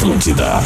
Atlântida.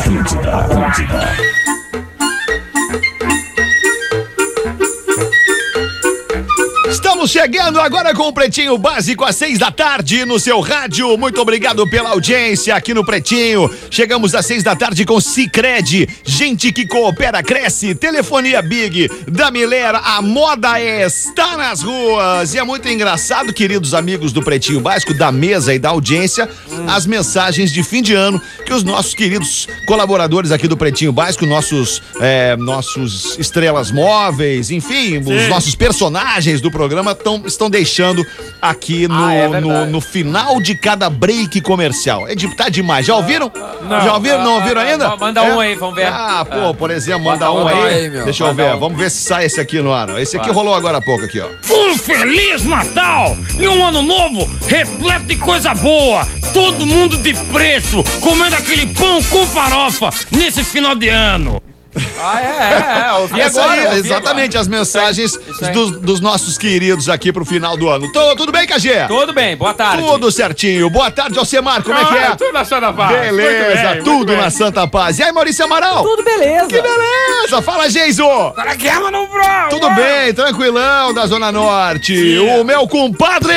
Estamos chegando agora com o Pretinho Básico às 6 da tarde no seu rádio. Muito obrigado pela audiência aqui no Pretinho. Chegamos às 6 da tarde com Sicredi. Gente que coopera, cresce. Telefonia Big, da Milera, a moda está nas ruas. E é muito engraçado, queridos amigos do Pretinho Básico, da mesa e da audiência, as mensagens de fim de ano que os nossos queridos colaboradores aqui do Pretinho Básico, nossos estrelas móveis, enfim, os nossos personagens do programa estão deixando aqui no final de cada break comercial. Tá demais. Já ouviram? Já ouviram? Não ouviram ainda? Manda um aí, vamos ver. Por exemplo, manda um aí. Deixa eu ver. Vamos ver se sai esse aqui no ar. Esse aqui rolou agora há pouco aqui, ó. Um Feliz Natal e um ano novo repleto de coisa boa. Todo mundo de preço, comendo aquele pão com farofa nesse final de ano. Ouvi agora. Exatamente, as mensagens dos nossos queridos aqui pro final do ano. Tudo bem, Cagê? Tudo bem, boa tarde. Tudo certinho. Boa tarde, Alcemar, como é que é? Tudo na Santa Paz. Beleza, Muito tudo bem. na Santa Paz. E aí, Maurício Amaral? Tudo beleza. Que beleza. Fala, Geiso. Tá na guerra no Bro. Tudo bem, tranquilão da Zona Norte. O meu compadre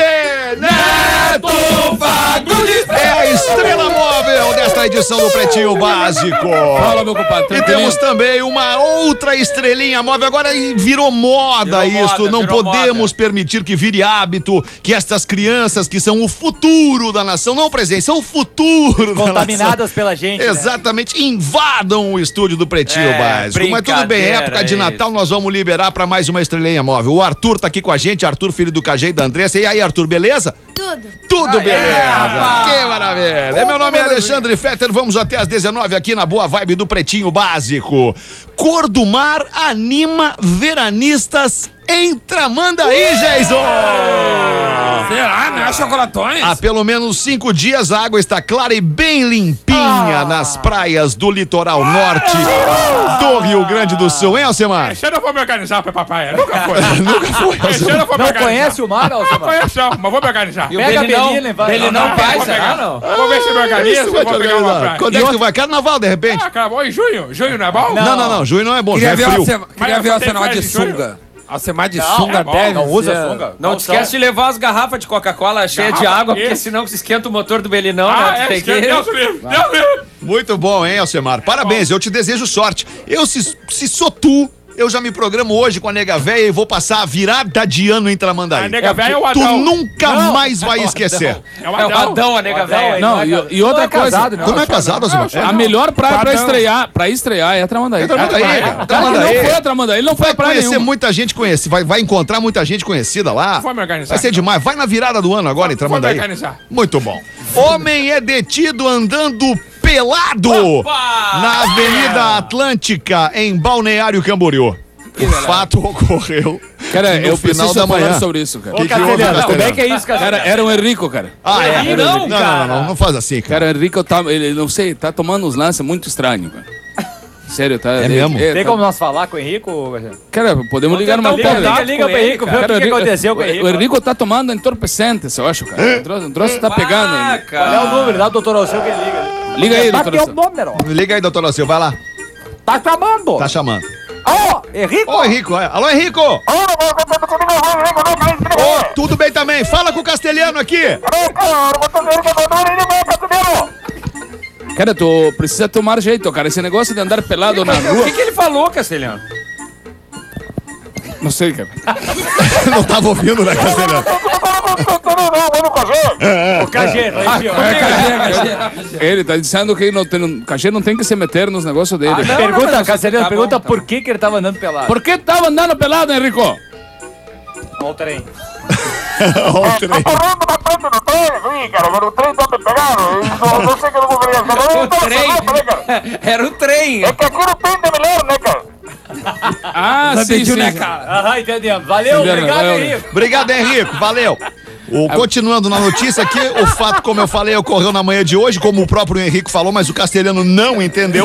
Neto Fagundes é a estrela móvel desta edição do Pretinho Básico. Fala, meu compadre, E tranquilinho. temos também uma outra estrelinha móvel. Agora virou moda isso. Não podemos permitir que vire hábito, que estas crianças que são o futuro da nação, não o presente, são o futuro da nação. Contaminadas pela gente. Exatamente, invadam o estúdio do Pretinho Básico. Mas tudo bem, época de Natal, nós vamos liberar pra mais uma estrelinha móvel. O Arthur tá aqui com a gente, Arthur, filho do Cajé e da Andressa. E aí, Arthur, beleza? Tudo beleza. Que maravilha. Meu nome é Alexandre Fetter, vamos até às 19 aqui na boa vibe do Pretinho Básico. Cor do Mar anima veranistas em Tramandaí, Jason! Será, né? Chocolatões? Há pelo menos 5 dias a água está clara e bem limpinha nas praias do litoral norte do Rio Grande do Sul, hein, Alcemar? Esse eu não vou me organizar pra papai. Nunca foi. Nunca foi. Esse eu não vou me Não organizar. conhece o mar, Não Alcemar? conheço, não, mas vou me organizar. Pega a Belina e vai. Ele não vai, vou será, pegar. não? Vou ver se me organizo, vou pegar uma praia. Quando é que tu vai? Carnaval, de repente? Acabou em junho. Junho não é bom? Não. Junho não é bom, já é frio. Queria ver a Alcemar de sunga. Alcemar de sunga bom, deve Não usa ser- sunga. Não te esquece de levar as garrafas de Coca-Cola cheias de Garrafa água, aqui? porque senão se esquenta o motor do Belinão, né? Tu tem que... Deus livre. Deus livre. Muito bom, hein, Alcemar? Parabéns, eu te desejo sorte. Se sou tu, eu já me programo hoje com a nega véia e vou passar a virada de ano em Tramandaí. A nega véia é o Tu Adão. nunca mais vai esquecer. É o É o Adão, a nega velha. Não, e outra coisa. casado, né? Tu não é casado, Alcemar? A melhor praia pra estrear é a Tramandaí. Tramandaí, cara. Cara, ele Tramandaí. não foi a Tramandaí, ele não foi Vai a praia conhecer nenhuma. muita gente conhecida, vai encontrar muita gente conhecida lá. Vou me organizar. Vai ser demais. Vai na virada do ano agora em Vou me Tramandaí. organizar. Muito bom. Homem é detido andando pelado na Avenida Atlântica, em Balneário Camboriú. O fato ocorreu Cara, no eu final preciso da falar manhã. sobre isso, cara. Que houve, Castelhano, como é Castelhano? que é isso, Cara, cara? era um Henrico, cara. Ah, é? Não, Não faz assim, cara. Cara, o Henrico tá, ele, não sei, tá tomando uns lances muito estranhos, cara. Sério, tá? É mesmo? Tem como nós falar com o Henrico? Cara, podemos ligar numa tentar porra. contato. Liga pro Henrico, vê o Cara, que aconteceu com o Henrico. O Henrico tá tomando entorpecentes, eu acho, cara. O troço tá pegando. Qual é o número? Dá o doutor Alceu que ele liga. Liga aí, Dá doutor. teu número. Liga aí, doutor Alceu, vai lá. Tá chamando. Tá chamando. Ô, Henrico. Ô, Henrico, alô, Henrico! Tudo bem também? Fala com o castelhano aqui! Cara, tu precisa tomar jeito, cara. Esse negócio de andar pelado na O rua. que ele falou, Castelhano? Não sei, cara. Não tava ouvindo, né, castelhano? O Cagê, Ele tá dizendo que o cachê não tem que se meter nos negócios dele. Pergunta, Castelhano, tá pergunta bom, tá por que ele tava andando pelado. Por que tava andando pelado, Henrico? Olha o trem. Era o trem. Ah, sim, sim. Aham, entendemos. Valeu, Entendeu, obrigado, valeu. Henrico. Obrigado, Henrico, valeu. Continuando na notícia aqui, o fato, como eu falei, ocorreu na manhã de hoje, como o próprio Henrico falou, mas o castelhano não entendeu.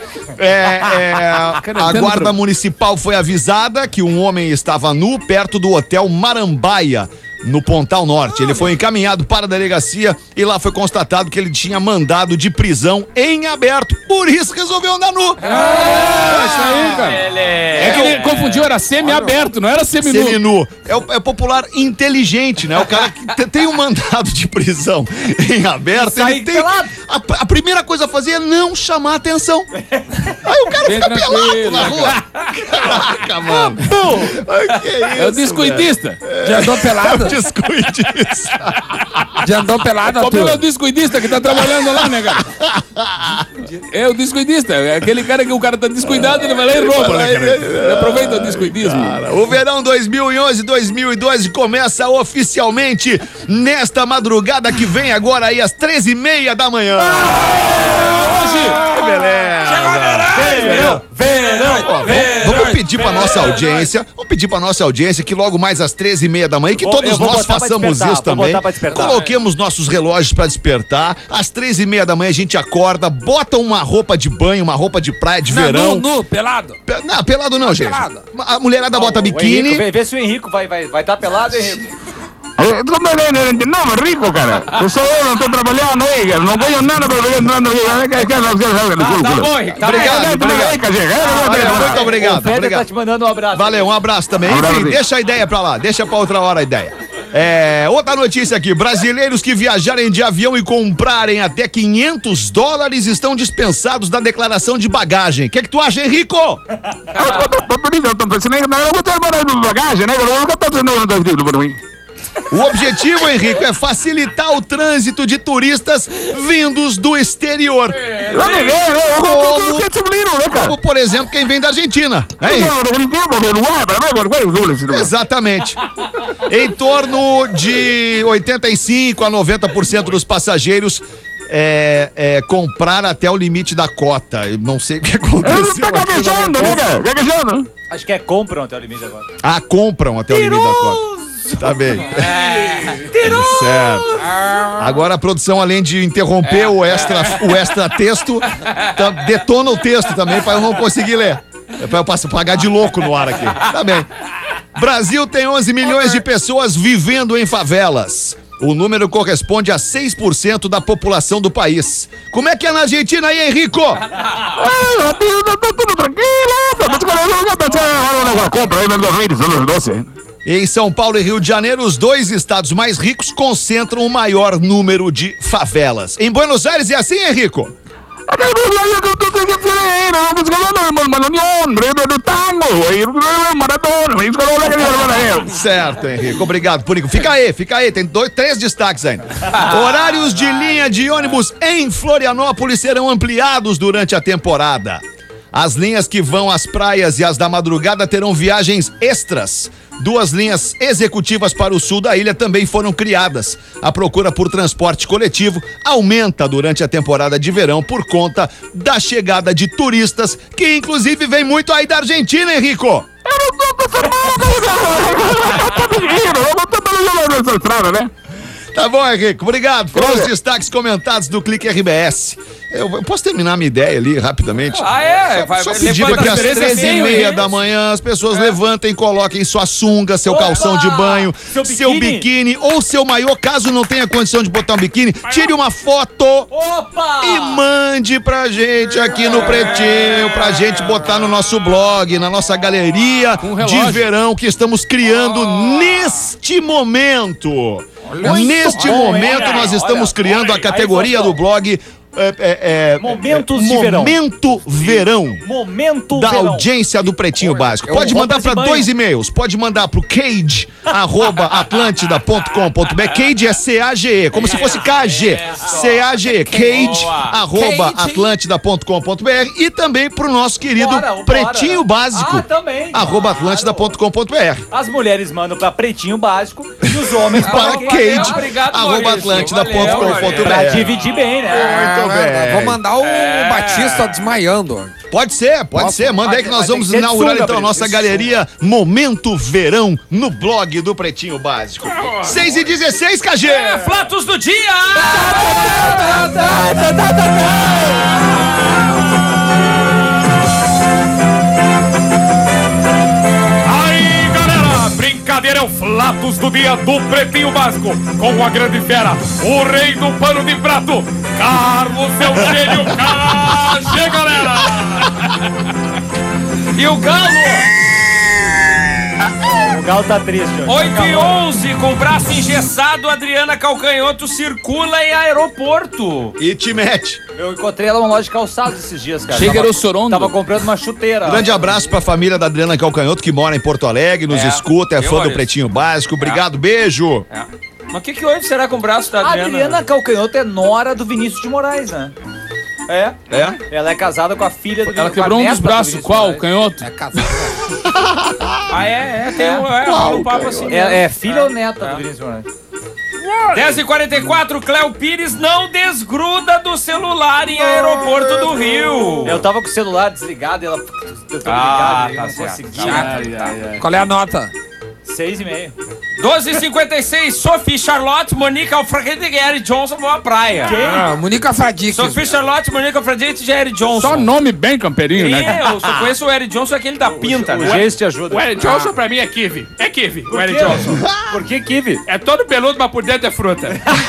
A guarda municipal foi avisada que um homem estava nu perto do hotel Marambaia, no Pontal Norte. Ele foi encaminhado para a delegacia e lá foi constatado que ele tinha mandado de prisão em aberto. Por isso resolveu andar nu. Isso aí, cara. É que ele confundiu, era semi-aberto, não era semi-nu. Seminu. É o popular inteligente, né? O cara que tem um mandado de prisão em aberto, ele tem... A primeira coisa a fazer é não chamar atenção. Aí o cara Bem fica pelado tranquilo, na né, rua. Caraca, mano. Ai, que isso, É o descuidista. Já andou É o pelado? descuidista. Já andou pelado, O problema é o Arthur? descuidista que tá trabalhando lá, né, cara? É o descuidista. É aquele cara que o cara tá descuidado, ele vai lá e rouba, né, cara? Ele aproveita o descuidismo. O verão 2011-2012 começa oficialmente nesta madrugada que vem agora aí às 13h30 da manhã. Hoje, Que beleza. Vamos pedir pra nossa audiência, que logo mais às 13h30 da manhã, que Eu todos vou nós botar pra façamos despertar, isso vou também. botar pra despertar. Coloquemos nossos relógios pra despertar. Às 13h30 da manhã a gente acorda, bota uma roupa de banho, uma roupa de praia de verão. Nu, pelado. Não, pelado não, gente. pelado. A mulherada bota biquíni. Vê se o Henrico vai tá pelado, Henrico. Não, rico, cara. Eu sou eu, não tô trabalhando aí, cara. Não ganho nada pra ver entrando aqui. Tá bom, Henrico. Tá Obrigado, obrigado. Muito obrigado. O Feder tá Obrigado. te mandando um abraço. Valeu, um abraço também. Enfim, deixa a ideia pra lá, deixa pra outra hora a ideia. Outra notícia aqui, brasileiros que viajarem de avião e comprarem até $500 estão dispensados da declaração de bagagem. O que tu acha, Henrico? O objetivo, Henrico, é facilitar o trânsito de turistas vindos do exterior. Como, por exemplo, quem vem da Argentina. É isso. Exatamente. Em torno de 85% a 90% dos passageiros comprar até o limite da cota. Eu não sei o que aconteceu. Acho que compram até o limite agora. Compram até o limite da cota. Tá bem. Certo. Agora a produção, além de interromper o extra texto, detona o texto também pra eu não conseguir ler. É pra eu pagar de louco no ar aqui. Tá bem. Brasil tem 11 milhões de pessoas vivendo em favelas. O número corresponde a 6% da população do país. Como é que é na Argentina aí, Henrico? Tudo tranquilo. Compra aí, Em São Paulo e Rio de Janeiro, os dois estados mais ricos concentram o maior número de favelas. Em Buenos Aires é assim, Henrico? Certo, Henrique. Obrigado por isso. Fica aí. Tem 3 destaques ainda. Horários de linha de ônibus em Florianópolis serão ampliados durante a temporada. As linhas que vão às praias e as da madrugada terão viagens extras. 2 linhas executivas para o sul da ilha também foram criadas. A procura por transporte coletivo aumenta durante a temporada de verão por conta da chegada de turistas, que inclusive vem muito aí da Argentina, Henrico. Tá bom, Henrique. Obrigado. Foram os destaques comentados do Clique RBS. Eu posso terminar minha ideia ali rapidamente? Só pedir para que às 13h30 da manhã as pessoas levantem, coloquem sua sunga, seu calção de banho, seu biquíni ou seu maiô, caso não tenha condição de botar um biquíni, tire uma foto e mande pra gente aqui no Pretinho, pra gente botar no nosso blog, na nossa galeria de verão que estamos criando neste momento. Neste momento nós estamos criando a categoria do blog Momentos de verão. Momento Verão. Momento da verão. audiência do Pretinho Básico. Pode mandar para 2 e-mails. Pode mandar pro cage@atlântida.com.br. Cage é C-A-G-E, como se fosse KG. C-A-G-E. cage@atlântida.com.br e também pro nosso querido Pretinho Básico. Também. @atlântida.com.br. As mulheres mandam pra Pretinho Básico e os homens para Cage. @atlântida.com.br. Pra dividir bem, né? Muito bem. Vou mandar o Batista desmaiando. Pode ser. Manda aí que nós vamos inaugurar então a nossa galeria Momento Verão no blog do Pretinho Básico. 6h16, KG! Fatos do dia! Aí, galera, brincadeira é o Flatos do dia do Pretinho Básico, com a grande fera, o rei do pano de prato, Carlos Eugênio Cage, galera! E o Galo? O Galo tá triste hoje. 8h11, com braço engessado, Adriana Calcanhoto circula em aeroporto. E te mete. Eu encontrei ela numa loja de calçados esses dias, cara. Chega o Sorondo. Tava comprando uma chuteira. Grande abraço pra família da Adriana Calcanhoto, que mora em Porto Alegre, nos escuta, é fã do Maurício. Pretinho Básico. Obrigado, beijo. Mas o que houve será com o braço da A Adriana? Adriana Calcanhoto é nora do Vinícius de Moraes, né? É. Ela é casada com a filha do Ela com a quebrou um neta dos do braços. Vinícius Qual? Moraes. Canhoto? É casado. Tem um papo assim. É filha ou neta do Vinícius de Moraes? 10h44, Cléo Pires não desgruda do celular em aeroporto do Rio. Eu tava com o celular desligado e ela... Eu tô ligado, eu não conseguia. Qual é a nota? 6,5. 12h56, Sophie Charlotte, Monica Alfredique e Eric Johnson vão à praia. Ah, Monica Fradique. Sophie Charlotte, Monica Alfredique e Eric Johnson. Só nome bem campeirinho, né? Eu só conheço o Eric Johnson, aquele da pinta, O né? gesto te ajuda. O Eric Johnson pra mim é kiwi. É kiwi, o Eric Johnson. Por que kiwi? É todo peludo, mas por dentro é fruta.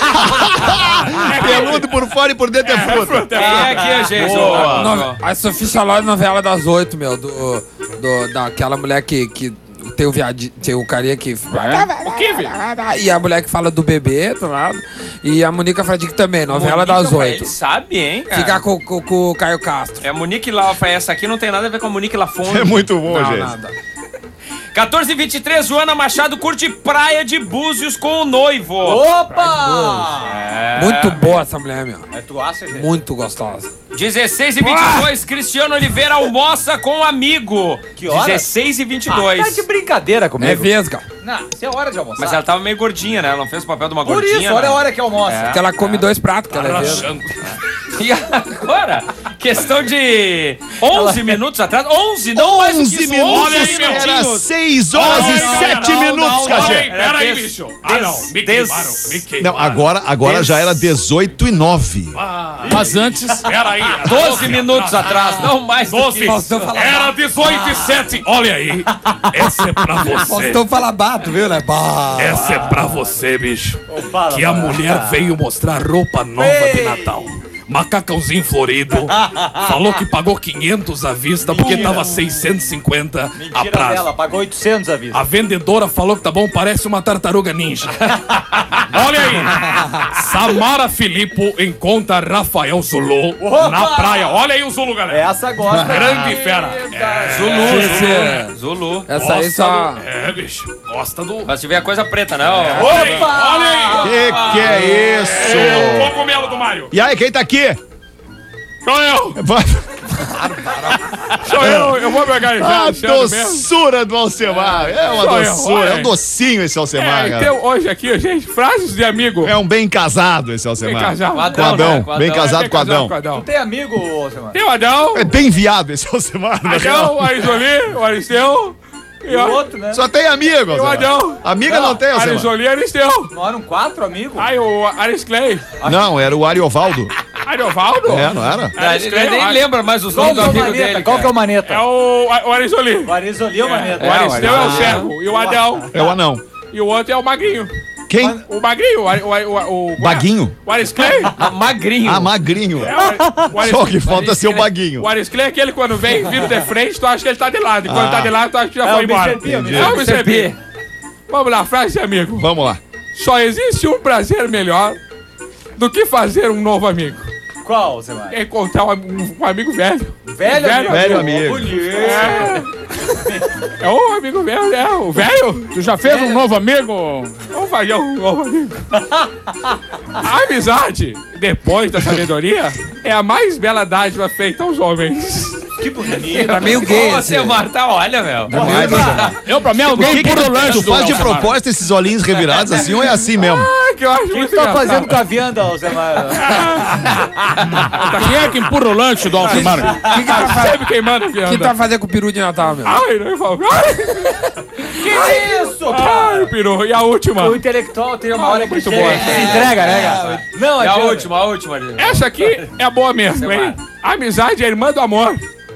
Peludo por fora e por dentro é fruta. É aqui, gente. A Sofia Charlotte, novela das 8, meu. Daquela mulher que tem o viadinho, tem o carinha que... O kiwi. E a mulher que fala do bebê, do lado. E a Monica Fradique também, novela das 8. Ele sabe, hein, cara? Ficar com o Caio Castro. É a Monique Lafon. Essa aqui não tem nada a ver com a Monique Lafon. É muito bom, Não, gente. nada. 14h23, Joana Machado curte praia de Búzios com o noivo. Opa! Muito boa essa mulher, meu. É tu acha, gente? Muito gostosa. 16h22, Cristiano Oliveira almoça com um amigo. Que hora? 16h22. Tá de brincadeira É comigo. vesga. Não, isso é hora de almoçar. Mas ela tava meio gordinha, né? Ela não fez o papel de uma Por gordinha. isso, olha né? a hora que almoça. Porque ela come 2 pratos, que ela é vesga. E agora, questão de 11 minutos atrás. 11, não mais do que 11 isso. minutos, Olha aí, meu era tio. 6 horas e 7 minutos, Cajé. Peraí, bicho. Ah, não. Me queimaram. Me Não, queimaram. agora já era 18h09. Mas antes... Peraí. 12 minutos atrás, não mais do que isso. Faustão fala Era 18h07. Olha aí. Essa é pra você. Faustão fala bato, viu, né? Bah. Essa é pra você, bicho. Fala, Que a fala. mulher veio mostrar roupa nova de Natal. Macacãozinho florido. Falou que pagou 500 à vista porque tava 650 a Mentira prazo. dela, pagou 800 à vista. A vendedora falou que tá bom, parece uma tartaruga ninja. Olha aí. Samara Filippo encontra Rafael Zulu na praia. Olha aí o Zulu, galera. Essa gosta. Grande fera. Zulu. Essa aí só... É, bicho. Gosta do... Mas se tiver coisa preta, né? Opa! Olha aí. Que é isso? O cogumelo do Mário. E aí, quem tá aqui? Sou eu. Vai- Sou eu vou pegar ele. A Alexandre mesmo. doçura do Alcemar. É uma Sou eu, doçura, olha é um aí. docinho esse Alcemar, cara. Então, hoje aqui, gente, frases de amigo. É um bem casado esse Bem Alcemar. casado. Com Adão, né? Com bem Adão. casado Bem com Adão. com Adão. Tu tem amigo, Semana? Tem o Adão, É bem viado esse Alcemar, na real. Adão, o Arizoli, o Aristeu. E O outro, né? Só tem amigo, E o Alcemar. Adão. Amiga não tem, Alcemar. Arizoli e Aristeu. Não eram 4 amigos? Aí o Aris Clay. Não, era o Ariovaldo. Ariovaldo. É, não era? Aris Ele Clay, nem lembra mais os Qual nomes que do é o amigo Maneta? dele. Qual que é o Maneta? É o Arizoli. O Arizoli é o Maneta. O Aristeu é o Arizoli. Servo. E o Adão. É o anão. E o outro é o Magrinho. Quem? O Magrinho. O Baguinho. O Aris Clay. Magrinho. Ah, magrinho. O Aris Só que falta ser o baguinho. O Aris Clay é aquele que quando vem vindo de frente, tu acha que ele tá de lado. E quando tá de lado, tu acha que já É foi o embora. Mr. P, Entendi. É o Mr. P. Vamos lá, frase de amigo. Vamos lá. Só existe um prazer melhor do que fazer um novo amigo. Qual, Semana? É encontrar um amigo velho. Velho amigo? Velho amigo. Bonito. É o amigo velho, né? O velho. Tu já fez um novo amigo? Vamos fazer um novo amigo. A amizade, depois da sabedoria, é a mais bela dádiva feita aos homens. Que bonito. Tá meio gay Você, esse. Marta, olha, meu. Eu, pra mim, O alguém que, que puro lanche tu do faz de Alcemar. propósito esses olhinhos revirados assim ou é assim mesmo? Ah, que eu acho O que muito tu tá engraçado. fazendo com a vianda, Semana? Quem é que empurra o lanche do Alcemar? O que tá Sempre queimando aqui, que anda. tá fazendo com o peru de Natal, meu? Ai, não, eu falo. Ai, Que isso? ai, peru. E a última? O intelectual tem uma hora que muito chega boa. e se entrega, né, cara? Não, É a adianta. última, a última. Essa aqui é boa mesmo, hein? A amizade é irmã do amor.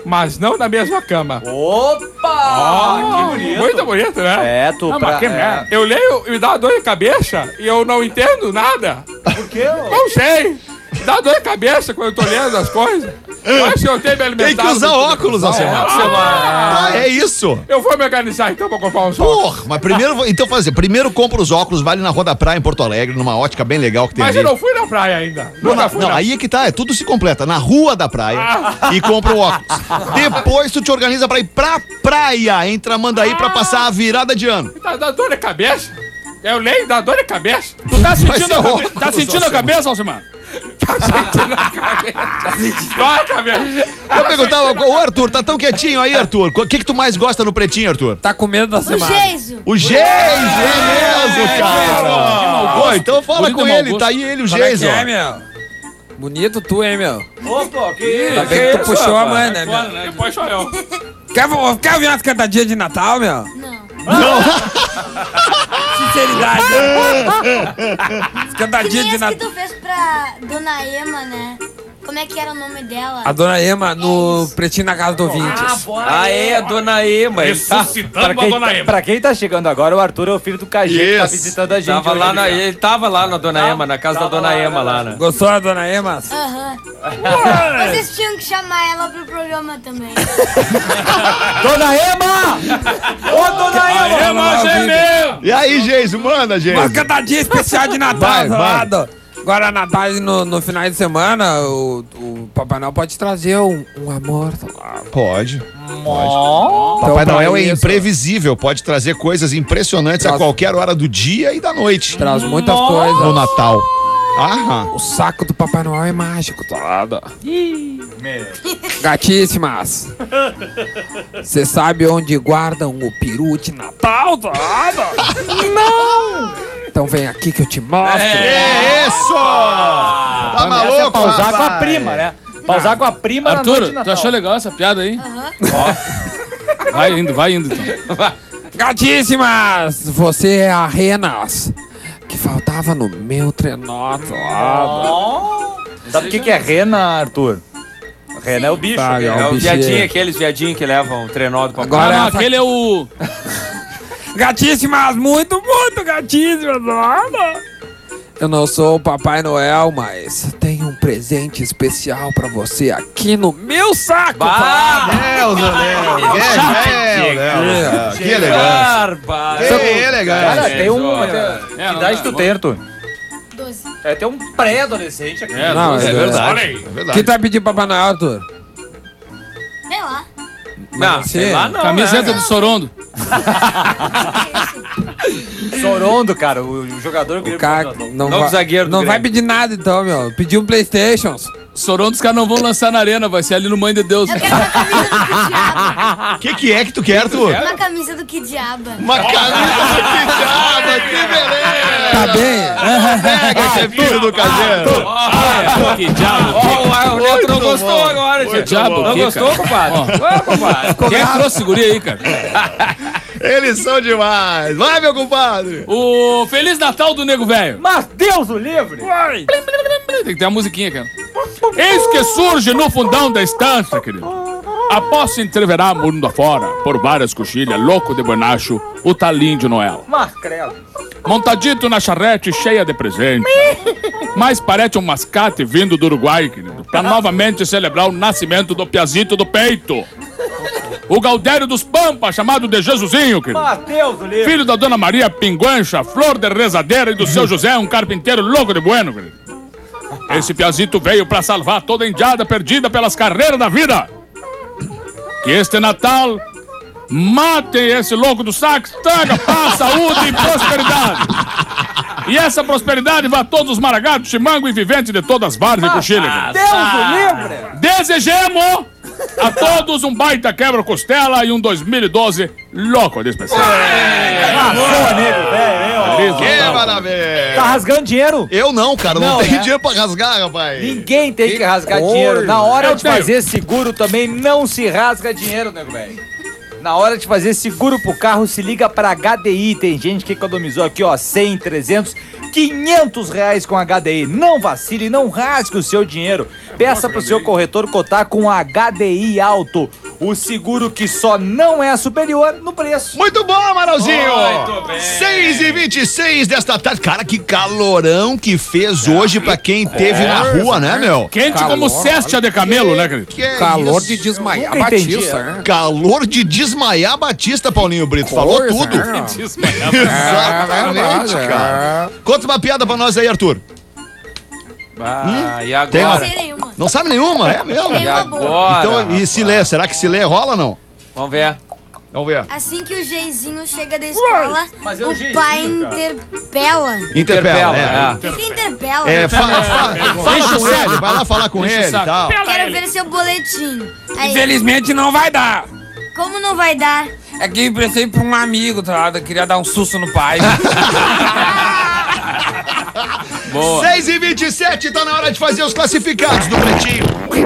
mas não na mesma cama. Opa! Que bonito. Muito bonito, né? É, tu Não, mas que merda. Eu leio e me dá uma dor de cabeça e eu não entendo nada. Por quê? Não sei. Dá dor de cabeça quando eu tô lendo as coisas. Eu acho que eu tenho me alimentado. Tem que usar óculos, Alcemar. É isso. Eu vou me organizar então pra comprar uns óculos. Porra, mas primeiro compra os óculos, vale na Rua da Praia em Porto Alegre, numa ótica bem legal que tem Mas ali. eu não fui na praia ainda. Não, aí é que tá, tudo se completa. Na Rua da Praia e compra o óculos. Depois tu te organiza pra ir pra praia em Tramandaí pra passar a virada de ano. Tá dando dor de cabeça? Eu leio, dá dor de cabeça. Tu tá sentindo, tá sentindo a cabeça, Alcemar? Tá sentindo a cabeça. Dói a cabeça. Eu perguntava, ô Arthur, tá tão quietinho aí, Arthur. O que tu mais gosta no Pretinho, Arthur? Tá com medo da O semana. Geiso. O Geiso, é mesmo, cara. Pô, então fala com ele, tá aí ele, o Como é Geiso. que é, meu? Bonito tu, hein, meu? Opa, que Ainda bem que tu puxou a mãe, né, Agora, meu? né? Depois sou eu. Quer ouvir umas cantadinhas de Natal, meu? Não. Sinceridade. As cantadinhas de Esse que Natal. tu fez pra Dona Ema, né? Como é que era o nome dela? A dona Ema no Pretinho na Casa do Ouvintes. Ah, é, a dona Ema. Ele tá, Ressuscitando a dona Ema. Pra quem tá chegando agora, o Arthur é o filho do KG que tá Isso. visitando a gente. tava hoje lá aqui, cara. ele tava lá na dona Ema, na casa da dona Ema lá, né? Gostou da dona Ema? Aham. Vocês tinham que chamar ela pro programa também. Dona Ema! Ô, Dona Ema! Ema gemeu! E aí, Geiso, manda, Geiso. Uma cantadinha especial de Natal, Vai, vai. Salado. Agora, Natal no final de semana, o Papai Noel pode trazer um amor. Pode. Ó. Papai pra Noel é isso, imprevisível, pode trazer coisas impressionantes a Traz- qualquer hora do dia e da noite. Traz muitas No coisas. Natal. Aham. O saco do Papai Noel é mágico, tá? Gatíssimas. Você sabe onde guardam o peru de Natal, tá? Não! Então vem aqui que eu te mostro. É isso! Tá Essa é maluco, pra usar com a rapaz? prima, né? Pra usar com a prima na noite de Arthur, tu Natal. achou legal essa piada aí? Aham. Vai indo então. Gatíssimas! Você é a Renas que faltava no meu trenó, tá? Sabe o que é rena, Arthur? Rena é o bicho. Sabe, né? ó. É o bichinho. viadinho, aqueles viadinhos que levam o trenó do papai. Agora Ah, não, essa- aquele é o... Gatíssimas, muito gatíssimas. Olha. Eu não sou o Papai Noel, mas tenho um presente especial pra você aqui no meu saco. tá? Deus, Léo. Que elegante. Barba! Que elegante. Cara, tem um... É, Que não, idade não, tu não. tem, Arthur? 12. É, tem um pré-adolescente aqui. Não, É verdade. Olha aí. É O que verdade. tu vai pedir pro Papai Noel, Arthur? Sei lá. Não, Você- sei lá não, Camiseta né? do Sorondo. Sorondo, cara, o jogador que O cara não Novo vai, zagueiro do não vai Grêmio. pedir nada então, meu. Pediu um PlayStation. Sorondo os caras não vão lançar na arena, vai ser ali no Mãe de Deus. Eu quero uma camisa do Que Diaba. O que é que tu quer, Arthur? Uma camisa do Que Diaba. Uma camisa de diabo, que beleza! Tá bem? Pega, que é filho do caseiro. Que diabo. Ó, o Neto não Muito gostou bom. agora, Muito tio. diabo, Não que, gostou, cara? compadre? Ô, compadre. Quem é que trouxe esse guri aí, cara? Eles são demais. Vai, meu compadre. O Feliz Natal do Nego Velho. Mas Deus o livre! Tem que ter uma musiquinha, cara. Eis que surge no fundão da estância, querido. Após se entreverar mundo afora, por várias coxilhas, louco de bonacho, o talinho de Noel. Mas credo. Montadito na charrete cheia de presente. Mas parece um mascate vindo do Uruguai, querido, pra novamente celebrar o nascimento do Piazito do Peito. O Gaudério dos Pampas, chamado de Jesusinho, querido. Mas Deus o livre! Filho da Dona Maria Pinguancha, flor de rezadeira, e do seu José, um carpinteiro louco de bueno, querido. Esse Piazito veio pra salvar toda a indiada perdida pelas carreiras da vida. Que este Natal matem esse louco do sax, traga paz, saúde e prosperidade. E essa prosperidade vai a todos os maragatos, chimango e viventes de todas as várias e coxilhas. Deus o livre! Desejemos a todos um baita quebra-costela e um 2012 louco de especial. Boa, nego, velho. Que maravilha. Tá rasgando dinheiro? Eu não, cara. Não Não, tenho né? dinheiro pra rasgar, rapaz. Ninguém tem que rasgar dinheiro. Na hora Eu de tenho. fazer seguro também não se rasga dinheiro, nego velho. Na hora de fazer seguro pro carro, se liga pra HDI. Tem gente que economizou aqui, ó, 100, 300, 500 reais com HDI. Não vacile, não rasgue o seu dinheiro. Peça pro seu corretor cotar com HDI Alto, o seguro que só não é superior no preço. Muito bom, Amaralzinho! Muito bem. 6h26 desta tarde. Cara, que calorão que fez hoje pra quem teve na rua, né, meu? Quente como cesta de camelo, né, querido? Que é Calor isso? de desmaiar Nunca entendi, Batista, né? Calor de desmaiar Batista, Paulinho Brito. Falou Pois tudo. é. Exatamente, verdade, cara. Conta uma piada pra nós aí, Arthur. E Tem uma- agora? Não sei nenhuma. Não sabe nenhuma? É mesmo? Tem E uma boa. agora? Então, e se lê? Será que se lê rola ou não? Vamos ver. Vamos ver. Assim que o Geizinho chega da escola, Mas é o o Geizinho, pai cara. interpela. Interpela, é. O que que interpela? Fala com ele, vai lá falar com ele e tal. Quero ver seu boletim. Aí, Infelizmente não vai dar. como não vai dar? É que eu emprestei pra um amigo, tá ligado? Eu queria dar um susto no pai. Boa. 6h27, tá na hora de fazer os classificados do Pretinho.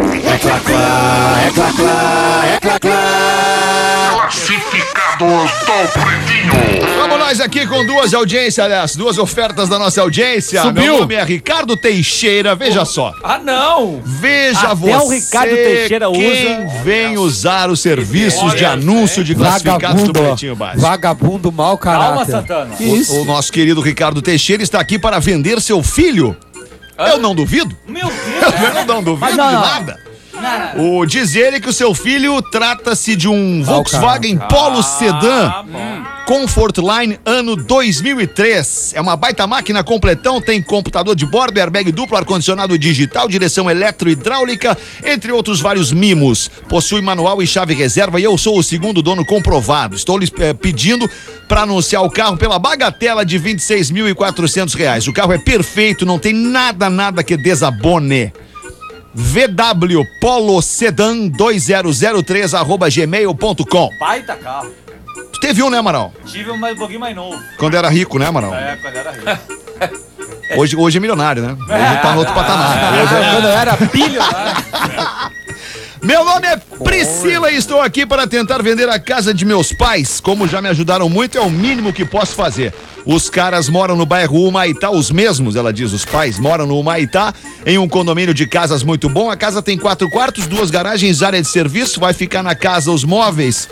Classificados do Pretinho. Vamos nós aqui com duas audiências, aliás, duas ofertas da nossa audiência. Subiu. Meu nome é Ricardo Teixeira, veja só. Ah, não! Veja Até você o Ricardo Teixeira quem vem usar os serviços de anúncio de classificados do Pretinho Básico. Vagabundo mau Calma, caráter. Santana. O nosso querido Ricardo Teixeira está aqui para vender seu filho. Eu não duvido. Meu Deus. Eu não duvido Mas de não. nada. O diz ele que o seu filho trata-se de um Volkswagen Polo Sedan Comfortline ano 2003. É uma baita máquina completão, tem computador de bordo, airbag duplo, ar-condicionado digital, direção eletro-hidráulica, entre outros vários mimos. Possui manual e chave reserva e eu sou o segundo dono comprovado. Estou lhes pedindo para anunciar o carro pela bagatela de R$ 26.400. O carro é perfeito, não tem nada que desabone. VW Polo Sedan 2003 @gmail.com. Baita carro. Tu teve um, né, Amaral? Tive um pouquinho mais novo. Quando era rico, né, Amaral? É, quando era rico. Hoje é milionário, né? Hoje tá no outro patamar. Quando eu era bilionário. Meu nome é Priscila e estou aqui para tentar vender a casa de meus pais. Como já me ajudaram muito, é o mínimo que posso fazer. Os caras moram no bairro Humaitá, os mesmos, ela diz, os pais moram no Humaitá, em um condomínio de casas muito bom. A casa tem 4 quartos, 2 garagens, área de serviço, vai ficar na casa os móveis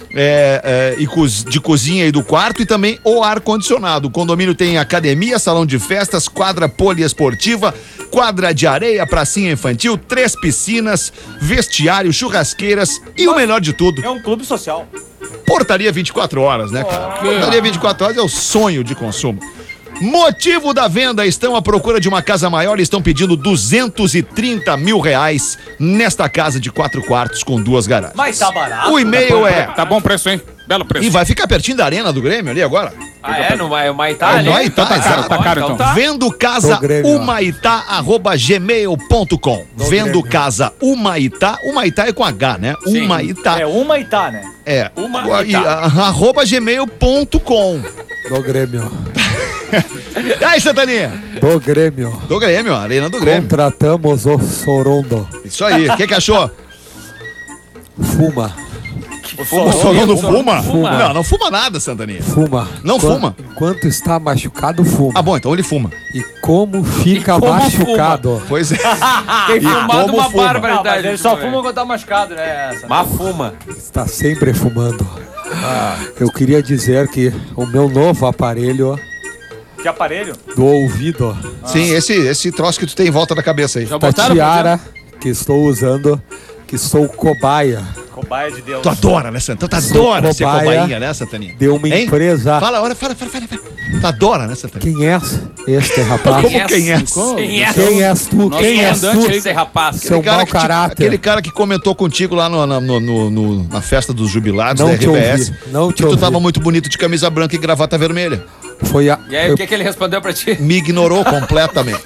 de cozinha e do quarto e também o ar-condicionado. O condomínio tem academia, salão de festas, quadra poliesportiva, quadra de areia, pracinha infantil, 3 piscinas, vestiário, churrasqueiras e o melhor de tudo, É um clube social. portaria 24 horas, né, cara? Portaria 24 horas é o sonho de consumo. Motivo da venda: estão à procura de uma casa maior e estão pedindo R$230 mil nesta casa de 4 quartos com 2 garagens. Mas tá barato. O e-mail é... Tá bom preço, hein? Belo preço. E vai ficar pertinho da arena do Grêmio ali agora? Ah, é? No Maitá ali? Humaitá, tá caro, exato. tá caro, então. tá. Vendo casa Do Grêmio, ó. Humaitá@gmail.com. Vendo casa Humaitá. Humaitá é com H, né? Sim. Humaitá. É uma e tá, né? É. Humaitá. @gmail.com. Do Grêmio. E aí, Santaninha? Do Grêmio. Do Grêmio, arena do Grêmio. Contratamos o Sorondo. Isso aí. O que achou? Fuma. O Sorondo fuma? Fuma. Não fuma nada, Santaninha. Fuma. Não fuma? Enquanto está machucado, fuma. Ah, bom, então ele fuma. E como fica E como machucado? Pois é. Tem fumado como uma fuma? Não, barbaridade. mas ele só fuma quando tá machucado, né? Mas fuma. Está sempre fumando. Eu queria dizer que o meu novo aparelho Que aparelho? do ouvido, Sim, esse troço que tu tem em volta da cabeça aí. Já da botaram tiara que estou usando, que sou cobaia Cobaia de Deus. Tu adora, né, Santana? Tu Sou adora ser cobaia cobainha, né, Santaninha? de uma Hein? empresa. Fala, fala. Tu adora, né, Santaninha? Quem é este rapaz? Como quem é? Quem é? Quem és tu? Nosso Quem és comandante tu? aí. Esse rapaz. Seu Cara mau que caráter. aquele cara que comentou contigo lá na festa dos jubilados Não da te RBS. ouvi, não te que tu ouvi. tava muito bonito de camisa branca e gravata vermelha. Foi a. E aí, o que ele respondeu pra ti? Me ignorou completamente.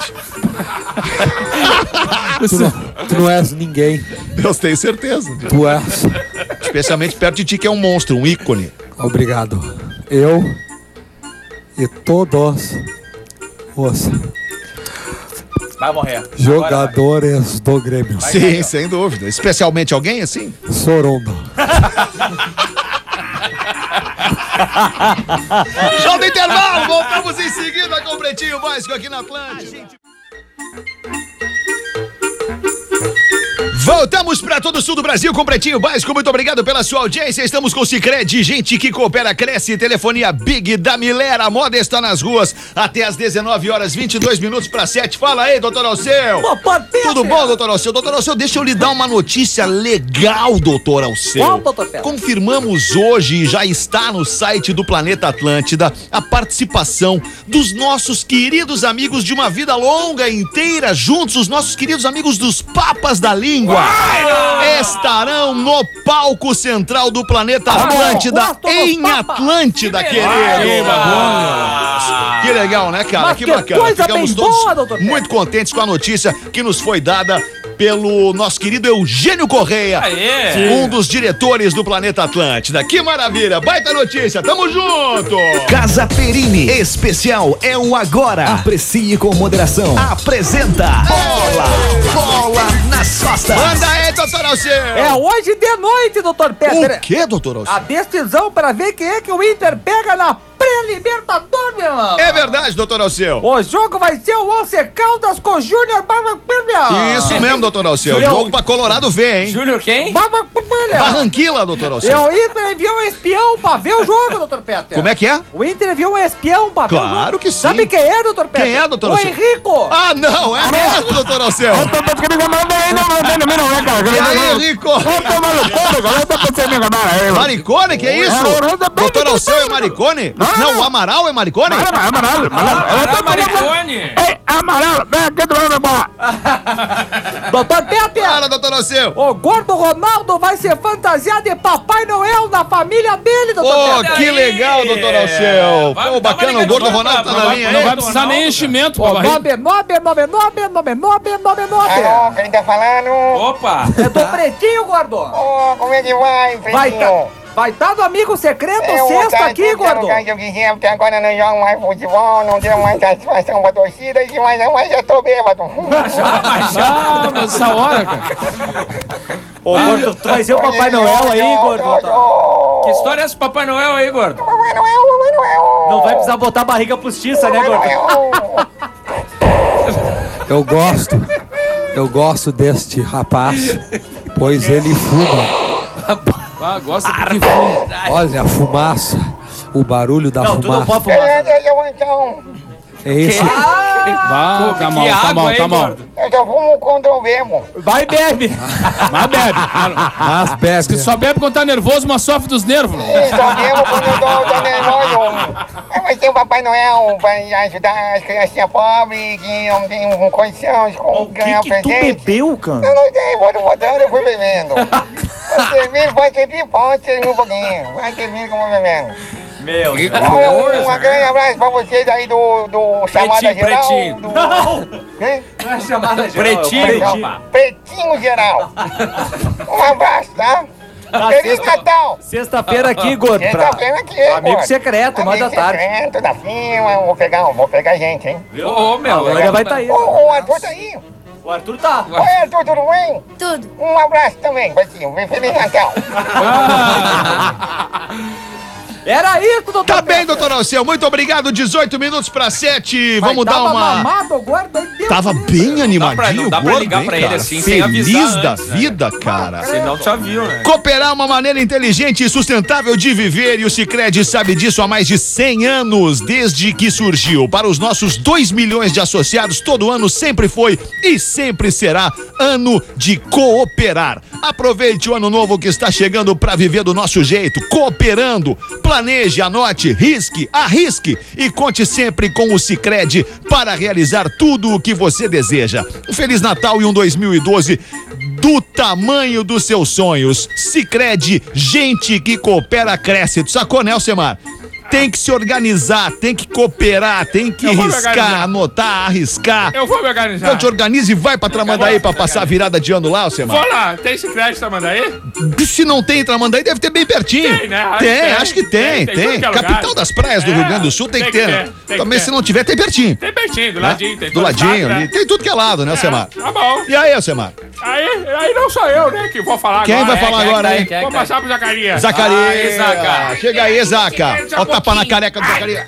Tu não és ninguém. Eu tenho certeza. Tu és. Especialmente perto de ti, que é um monstro, um ícone. Obrigado. Eu e todos os Vai morrer. jogadores do Grêmio. Sim, sem dúvida. Especialmente alguém assim? Sorondo. Show do intervalo! Voltamos em seguida com o Pretinho Básico aqui na Atlântida. Voltamos para todo o sul do Brasil com o Pretinho Básico. Muito obrigado pela sua audiência. Estamos com o Sicredi, gente que coopera, cresce. Telefonia Big da Milera. A moda está nas ruas até às 19h22 Fala aí, doutor Alceu. Tudo bom, doutor Alceu? Doutor Alceu, deixa eu lhe dar uma notícia legal, doutor Alceu. Qual, doutor Pedro? Confirmamos hoje, já está no site do Planeta Atlântida, a participação dos nossos queridos amigos de uma vida longa inteira juntos, os nossos queridos amigos dos Papas da Língua. Estarão no palco central do Planeta Atlântida, em Atlântida, querido. Que legal, né, cara? Mas Que que bacana. coisa Ficamos bem todos boa, doutor Pedro. muito contentes com a notícia que nos foi dada pelo nosso querido Eugênio Correia, um dos diretores do Planeta Atlântida. Que maravilha, baita notícia, tamo junto! Casa Perini, especial é o agora. Aprecie com moderação. Apresenta Bola nas costas. Manda aí, doutor Alceu! É hoje de noite, doutor Pedro. O que, doutor Alceu? A decisão para ver quem é que o Inter pega na pré-libertador, meu irmão. É verdade, doutor Alceu. O jogo vai ser o Once Caldas com o Júnior Barranquilla. Isso mesmo, doutor Alceu. Júnior- Jogo pra Colorado ver, hein? Júnior quem? Barranquilla. Barranquilla, doutor E Alceu. o Inter enviou um espião pra ver o jogo, doutor Peter. Como é que é? O Inter enviou um espião pra ver o jogo. Claro que sim. Sabe quem é, doutor Peter? Quem é, doutor O Alceu? Henrico. Ah, não, é mesmo, doutor Alceu. E aí, Henrico? Maricone, que é isso? Doutor Alceu é maricone? Não, o Amaral é maricone? Maricone. Doutor Peter. Fala, doutor Alceu. O gordo Ronaldo vai ser fantasiado de Papai Noel na família dele, doutor Ô, Peter. que legal, doutor Alceu. Vai- Pô, dá bacana, uma o gordo ligadinha Ronaldo tá pra- na linha Não vai aí. precisar nem enchimento pra O barriga. 9999999. Alô, quem tá falando? Opa. É do Pretinho, gordo. Ô, como é que vai, Pretinho? Vai tá do amigo secreto Eu vou sexta tá aqui, tudo gordo. lugar que eu quiser, porque agora não jogo mais futebol, não deu mais satisfação pra torcida, mas já tô bêbado. Ah, mas essa hora, cara. Ô, gordo, tu vai ser o Papai Noel aí, gordo. Que história é essa, Papai Noel aí, gordo? Papai Noel. Não vai precisar botar barriga postiça, né, gordo? Eu gosto deste rapaz, pois ele fuma. Ah, gosta de que fuma. Olha a fumaça, o barulho da Não, tu não fumaça. pode fumar. Então, É esse. Tá bom, tá bom, tá bom. eu só fumo quando eu bebo. Vai, bebe. Mas bebe. Mas bebe. Que só bebe quando tá nervoso, mas sofre dos nervos. Sim, só bebo quando eu tô nervoso. Vai ter o Papai Noel vai ajudar as criancinhas pobres que não têm condição de ganhar Tu presente. bebeu, cara? Eu não sei, vou botando, eu fui bebendo. Pode servir, pode servir um pouquinho. Vai servir como bebendo. Meu Deus. Um grande abraço pra vocês aí do Chamada Pretinho, Geral. pretinho. Do, Não, Hein? não é chamada geral. Pretinho. é o pretinho. Pretinho Geral. Um abraço, tá? Feliz Natal! Sexta-feira aqui, gordo. Sexta-feira aqui, Amigo gordo. secreto, manda Amigo tarde. secreto da firma, vou pegar gente, hein? Ô, meu. Agora vai tá aí. O Arthur tá aí. O Arthur tá. Oi, Arthur, tudo bem? Tudo. Um abraço também, Pretinho. Feliz Natal. Era isso, doutor. Tá bem, doutor Alceu, muito obrigado. 18 minutos pra 7. Vamos dar uma. Mamado, gordo, aí deu. Tava bem animadinho, não dá pra gordo, ligar hein, pra ele cara? assim, sem Feliz avisar da antes, né? vida, cara. Você não já viu, né? Cooperar é uma maneira inteligente e sustentável de viver, e o Sicredi sabe disso há mais de 100 anos, desde que surgiu. Para os nossos 2 milhões de associados, todo ano sempre foi e sempre será ano de cooperar. Aproveite o ano novo que está chegando para viver do nosso jeito, cooperando. Planeje, anote, risque, arrisque e conte sempre com o Sicredi para realizar tudo o que você deseja. Um Feliz Natal e um 2012 do tamanho dos seus sonhos. Sicredi, gente que coopera, cresce. Tu sacou, né, Alcemar? Tem que se organizar, tem que cooperar, tem que Eu vou me riscar, organizar. anotar, arriscar. Eu vou me organizar. Então te organiza e vai pra Tramandaí pra passar a virada de ano lá, Alcemar. Vou lá, tem esse crédito Tramandaí? Se não tem em Tramandaí, deve ter bem pertinho. Tem, né? Acho que tem. Tem tudo que é lugar. Capital das praias do É, Rio Grande do Sul tem que ter. Né? tem que Também ter. se não tiver, tem pertinho. Tem pertinho, do né? ladinho. Tem Do todo ladinho estado, ali. né? Tem tudo que é lado, né, Alcemar? Tá bom. E aí, Alcemar? Aí não sou eu, né, que vou falar Quem agora. vai falar agora, hein? Vou passar pro Zacarias. Zacarias. Aí, Zaca. Chega aí, Zaca. Olha o tapa na careca do Zacarias.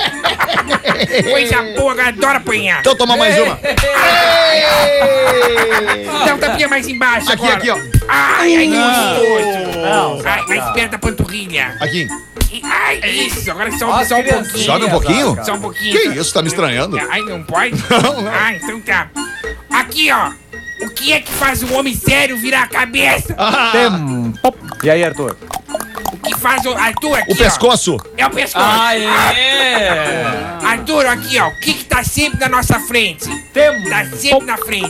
Coisa boa, adoro apanhar. Então toma mais uma. Dá um tapinha mais embaixo Aqui, agora. aqui, ó. Ai, gostoso. Não, Ai, mais perto da panturrilha. Aqui. Ai, isso. Agora só Ó, um criancinha. pouquinho. Sobe um pouquinho? Só um pouquinho. Que isso, tá me estranhando? Ai, não pode? Não, não. Ah, então tá. Aqui, ó. O que é que faz um homem sério virar a cabeça? Tempo. E aí, Arthur? O que faz o... Arthur, aqui, O pescoço. ó. É o pescoço. Aê! Arthur, aqui, ó. O que tá sempre na nossa frente? Tempo. Tá sempre na frente.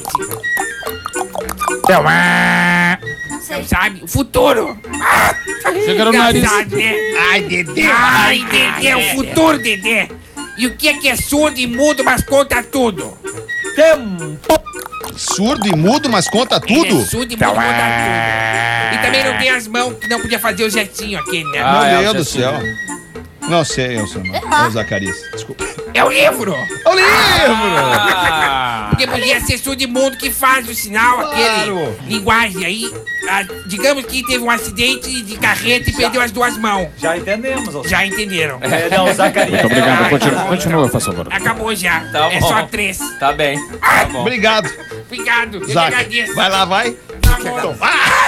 Não sei. Não sabe? O futuro. Chega no nariz. Engraçado, né? Ai, Dedê. Ai, Dedé, o futuro, Dedé. E o que é surdo e mudo, mas conta tudo? Tempo. Surdo e mudo, mas conta Ele tudo? é surdo e mudo, conta tudo. E também não tem as mãos, que não podia fazer o gestinho aqui, né? Meu Deus é do assim. céu. Não sei, eu sou não. É o Zacarias. Desculpa. É o livro. É o livro! Ah, Porque podia ser surdo e mudo que faz o sinal, aquele linguagem aí. Ah, digamos que teve um acidente de carreta e perdeu as duas mãos. Já entendemos. Já entenderam? Não, Zacarias. Muito obrigado. Acabou, Continua, por favor. Acabou já. Tá É bom. só 3. tá bem. Tá bom. Obrigado, Obrigado. Eu que Zac. agradeço. Vai lá, vai. Tá bom.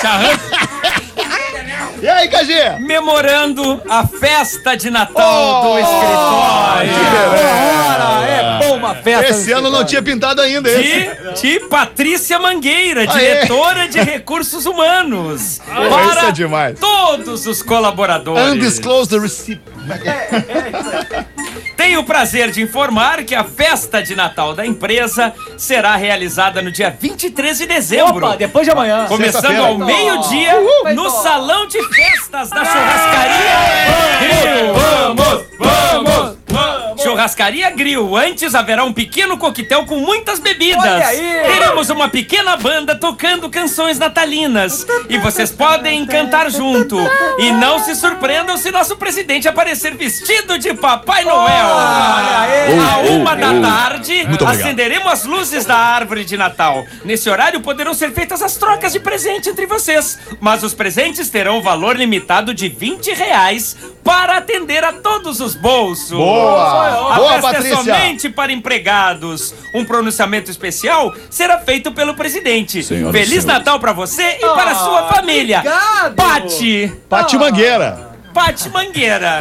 E aí, KG? Memorando a festa de Natal do escritório. É bom uma festa. Esse ano não tinha pintado ainda esse. De Patrícia Mangueira, Aê. diretora de Recursos Humanos. Isso é demais. Todos os colaboradores. Undisclosed receipt. Tenho o prazer de informar que a festa de Natal da empresa será realizada no dia 23 de dezembro. Opa, depois de amanhã. Começando Sexta-feira. ao meio-dia no Salão de Festas da Churrascaria. Vamos! Churrascaria Grill. Antes haverá um pequeno coquetel com muitas bebidas. Olha aí. Teremos uma pequena banda tocando canções natalinas. E vocês podem cantar junto. E não se surpreendam se nosso presidente aparecer vestido de Papai Noel. À 1h da tarde, obrigado. acenderemos as luzes da árvore de Natal. Nesse horário poderão ser feitas as trocas de presente entre vocês. Mas os presentes terão valor limitado de R$20 para atender a todos os bolsos. Boa! A Boa, festa Patrícia! é somente para empregados. Um pronunciamento especial será feito pelo presidente. Senhoras e Feliz senhores. Natal para você e para a sua família. obrigado. Pati Mangueira. Pati Mangueira.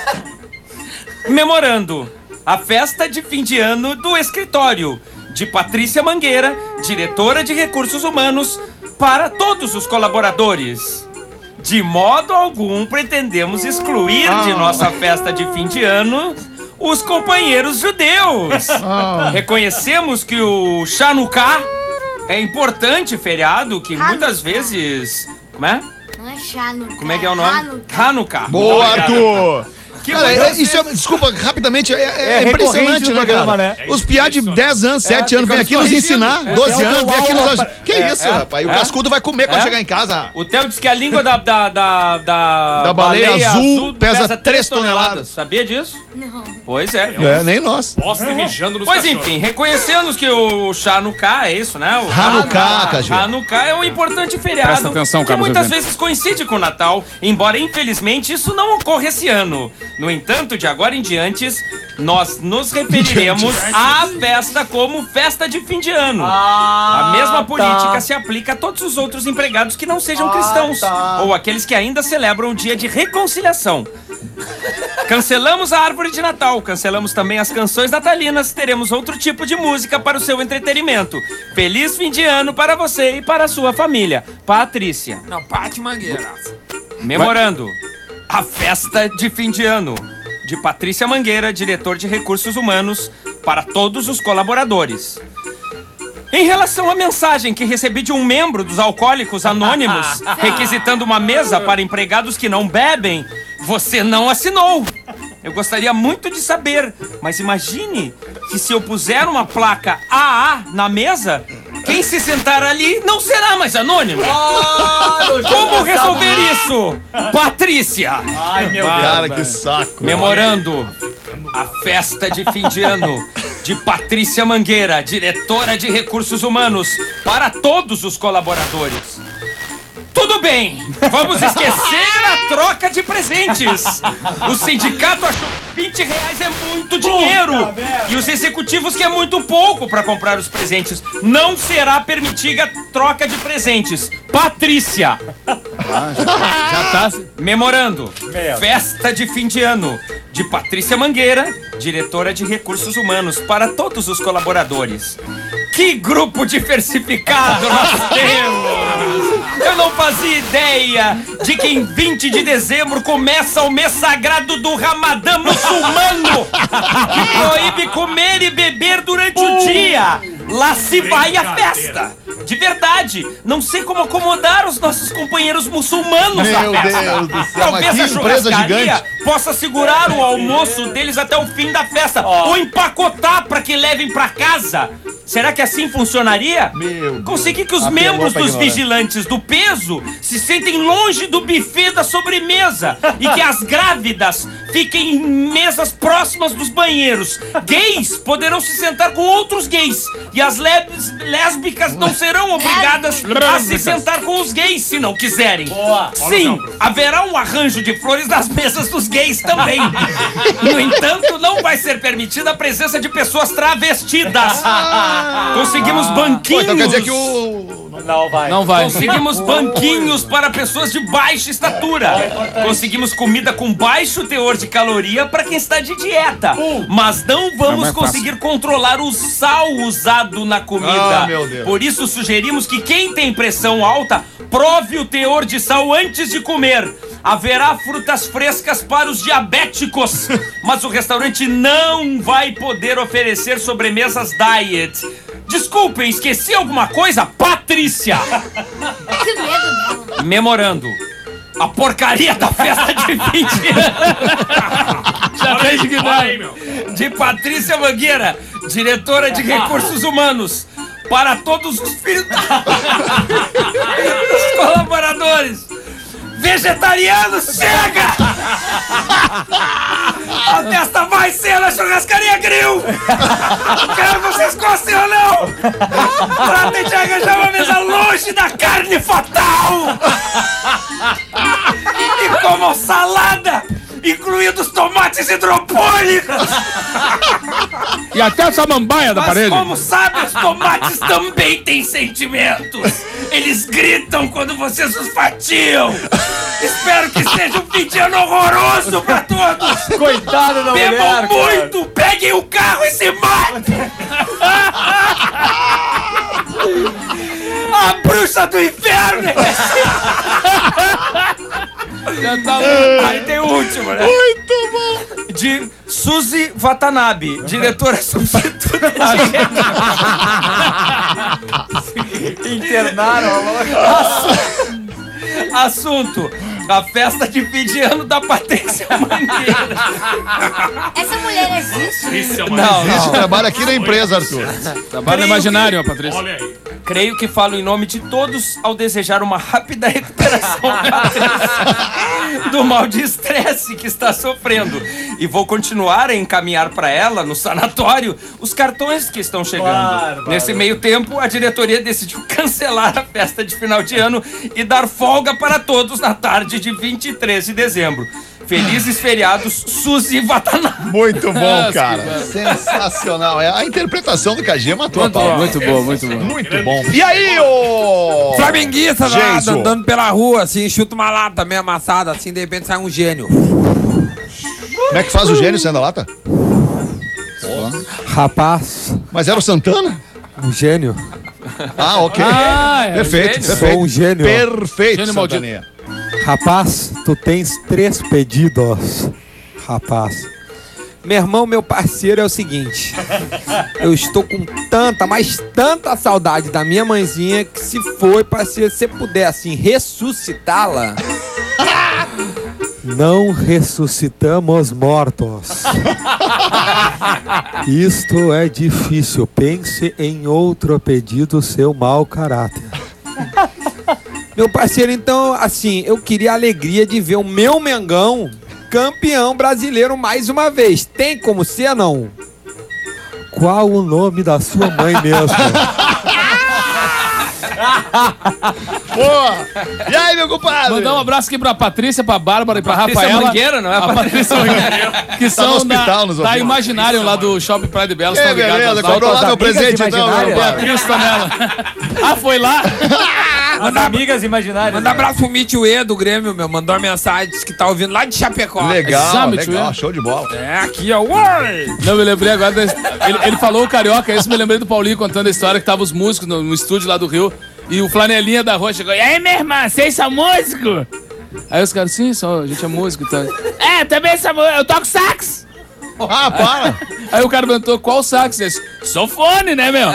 Memorando a festa de fim de ano do escritório de Patrícia Mangueira, diretora de Recursos Humanos, para todos os colaboradores. De modo algum pretendemos excluir de nossa festa de fim de ano os companheiros judeus. Reconhecemos que o Chanukah é importante feriado que muitas vezes... Como é? Não é Hanukkah. Como é que é o nome? Hanukkah. Boa, Obrigado. Arthur! Que Cara, muitas isso é, vezes- desculpa, rapidamente, é recorrente impressionante, no né, programa, cara? né? Os piá de 10 anos, 7 anos, vem aqui nos ensinar, 12 anos, vem aqui nos... Que isso, rapaz? E o cascudo vai comer quando chegar em casa. O Theo disse que a língua da baleia azul pesa 3 toneladas. Sabia disso? Não. Pois é. É, nem nós. Pois enfim, reconhecemos que o Chanukah é isso, né? O Hanukkah, KG. Hanukkah é um importante feriado Presta atenção, que Carlos muitas Evento. vezes coincide com o Natal, embora infelizmente isso não ocorra esse ano. No entanto, de agora em diante, nós nos referiremos à festa como festa de fim de ano. A mesma política se aplica a todos os outros empregados que não sejam cristãos ou aqueles que ainda celebram o dia de reconciliação. Cancelamos a árvore de Natal, cancelamos também as canções natalinas, teremos outro tipo de música para o seu entretenimento. Feliz fim de ano para você e para a sua família. Patrícia. Não, Pati Mangueira. Memorando, a festa de fim de ano de Patrícia Mangueira, diretor de Recursos Humanos, para todos os colaboradores. Em relação à mensagem que recebi de um membro dos Alcoólicos Anônimos, requisitando uma mesa para empregados que não bebem, você não assinou. Eu gostaria muito de saber, mas imagine que se eu puser uma placa AA na mesa, quem se sentar ali não será mais anônimo. Como resolver isso? Patrícia! Ai, meu Cara, que saco. Memorando a festa de fim de ano de Patrícia Mangueira, diretora de Recursos Humanos, para todos os colaboradores. Tudo bem, vamos esquecer a troca de presentes. O sindicato achou que R$20 é muito dinheiro. E os executivos que é muito pouco para comprar os presentes. Não será permitida troca de presentes. Patrícia. Já tá. Memorando. Festa de fim de ano. De Patrícia Mangueira, diretora de Recursos Humanos, para todos os colaboradores. Que grupo diversificado nós temos! Eu não fazia ideia de que em 20 de dezembro começa o mês sagrado do Ramadã muçulmano, que proíbe comer e beber durante o dia. Lá se vai a festa. De verdade, não sei como acomodar os nossos companheiros muçulmanos na Meu festa. Deus do céu, Talvez mas que a empresa churrascaria gigante. possa segurar o almoço deles até o fim da festa, ou empacotar para que levem para casa. Será que assim funcionaria? Consegui que os membros dos vigilantes do peso se sentem longe do buffet da sobremesa e que as grávidas fiquem em mesas próximas dos banheiros. Gays poderão se sentar com outros gays e as lésbicas não serão obrigadas a se sentar com os gays se não quiserem. Sim, haverá um arranjo de flores nas mesas dos gays também. No entanto, não vai ser permitida a presença de pessoas travestidas. Conseguimos banquinhos. Então quer dizer que o... Não vai. Conseguimos banquinhos para pessoas de baixa estatura. Conseguimos comida com baixo teor de caloria para quem está de dieta. Mas não vamos conseguir controlar o sal usado na comida. meu Deus. Por isso sugerimos que quem tem pressão alta prove o teor de sal antes de comer. Haverá frutas frescas para os diabéticos, mas o restaurante não vai poder oferecer sobremesas diet. Desculpem, esqueci alguma coisa? Patrícia! Que medo dela. Memorando. A porcaria da festa de 20 anos. Já tá indignado. De Patrícia Mangueira, diretora de Recursos Humanos. Para todos os filhos dos colaboradores. Vegetarianos, chega! A festa vai ser na churrascaria Grill! Quero vocês gostem ou não! Tratem de arranjar uma mesa longe da carne fatal! E comam salada, incluindo os tomates hidropônicos! E até a samambaia da Mas parede. como sabe, os tomates também têm sentimentos. Eles gritam quando vocês os fatiam. Espero que seja um fim de ano horroroso pra todos. Coitado da mulher, Bebam cara. muito, peguem o carro e se matem. A bruxa do inferno. Já tá Aí tem o último, né? Muito bom. De Suzy Watanabe, diretora substituta de... Internaram. Assunto: a festa de fim de ano da Patrícia Mangueira. Essa mulher existe? Não, Existe, trabalha aqui na empresa, Arthur. Trabalho imaginário, Patrícia. Creio que falo em nome de todos ao desejar uma rápida recuperação, Patrícia, do mal de estresse que está sofrendo. E vou continuar a encaminhar para ela, no sanatório, os cartões que estão chegando. Nesse meio tempo, a diretoria decidiu cancelar a festa de final de ano e dar folga para todos na tarde de 23 de dezembro. Felizes feriados, Suzy Watanabe. Muito bom, cara. Sensacional. A interpretação do KG matou a pau. Muito bom, muito bom. Muito bom. E aí, ô... Flamenguista lá, Jason. andando pela rua, assim, chuta uma lata meio amassada, assim, de repente sai um gênio. Como é que faz o gênio sendo a lata? Rapaz, Mas era o Santana? um gênio. Ah, ok. Perfeito, gênio. perfeito. Sou um gênio. Perfeito, Gênio maldito. Santaninha. Rapaz, tu tens 3 pedidos. Rapaz. Meu irmão, meu parceiro, é o seguinte. Eu estou com tanta, mas tanta saudade da minha mãezinha que se foi, parceiro, se você puder, assim, ressuscitá-la. Não ressuscitamos mortos. Isto é difícil. Pense em outro pedido, seu mau caráter. Meu parceiro, então, assim, eu queria a alegria de ver o meu Mengão campeão brasileiro mais uma vez. Tem como ser, não? Qual o nome da sua mãe mesmo? Boa! E aí, meu compadre? Mandar um abraço aqui pra Patrícia, pra Bárbara e pra Patrícia Rafaela. Mangueira, não é? A Patrícia Mangueira. Que Tá no são hospital, nos da ouvindo. Imaginário lá do Shopping Praia de Belas. É, beleza, comprou lá meu presente então, meu compadre. Beatriz Tonela. Ah, foi lá? As amigas imaginárias. Manda abraço pro Mitue do Grêmio, meu. Mandou uma mensagem, disse que tá ouvindo lá de Chapecó. Legal, Exame, tio, legal, é? show de bola. É, aqui, ó. Oi! Não, me lembrei agora. Ele falou o carioca, isso me lembrei do Paulinho contando a história que tava os músicos no estúdio lá do Rio. E o Flanelinha da Rua chegou. E aí, minha irmã, vocês são músicos? Aí os caras, sim, a gente é músico e tal. É, também sou músico, eu toco sax. Ah, para! Aí o cara perguntou, qual sax? Esse? Sofone, né, meu?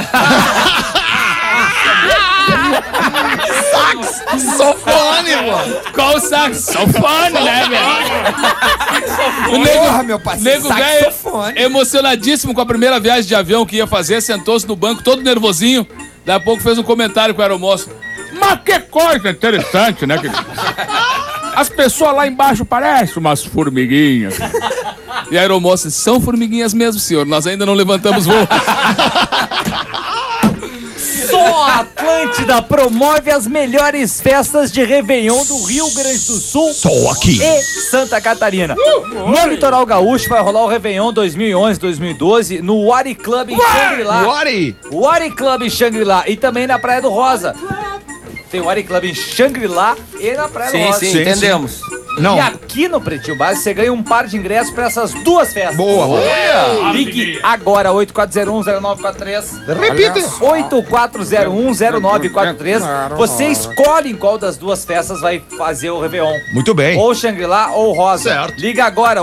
Sofone, mano! Qual sax? Sofone, né, meu? O Porra, meu parceiro, nego velho, saxofone. emocionadíssimo com a primeira viagem de avião que ia fazer, sentou-se no banco todo nervosinho. Daí a pouco fez um comentário com o aeromoço. Mas que coisa interessante, né? As pessoas lá embaixo parecem umas formiguinhas. E a aeromoça, são formiguinhas mesmo, senhor. Nós ainda não levantamos voo. Só a Atlântida promove as melhores festas de Réveillon do Rio Grande do Sul. Só aqui. E Santa Catarina. No Litoral Gaúcho vai rolar o Réveillon 2011-2012 no Wari Club em Xangri-Lá. Wari Club em Xangri-Lá e também na Praia do Rosa. Tem o Wari Club em Xangri-Lá e na Praia do Rosa. Sim, entendemos. Não. E aqui no Pretinho Básico você ganha um par de ingressos para essas duas festas. Boa. Ligue agora, 8401-0943. Repita. 8401-0943. Você escolhe em qual das duas festas vai fazer o Réveillon. Muito bem. Ou Xangri-Lá ou Rosa. Certo. Liga agora,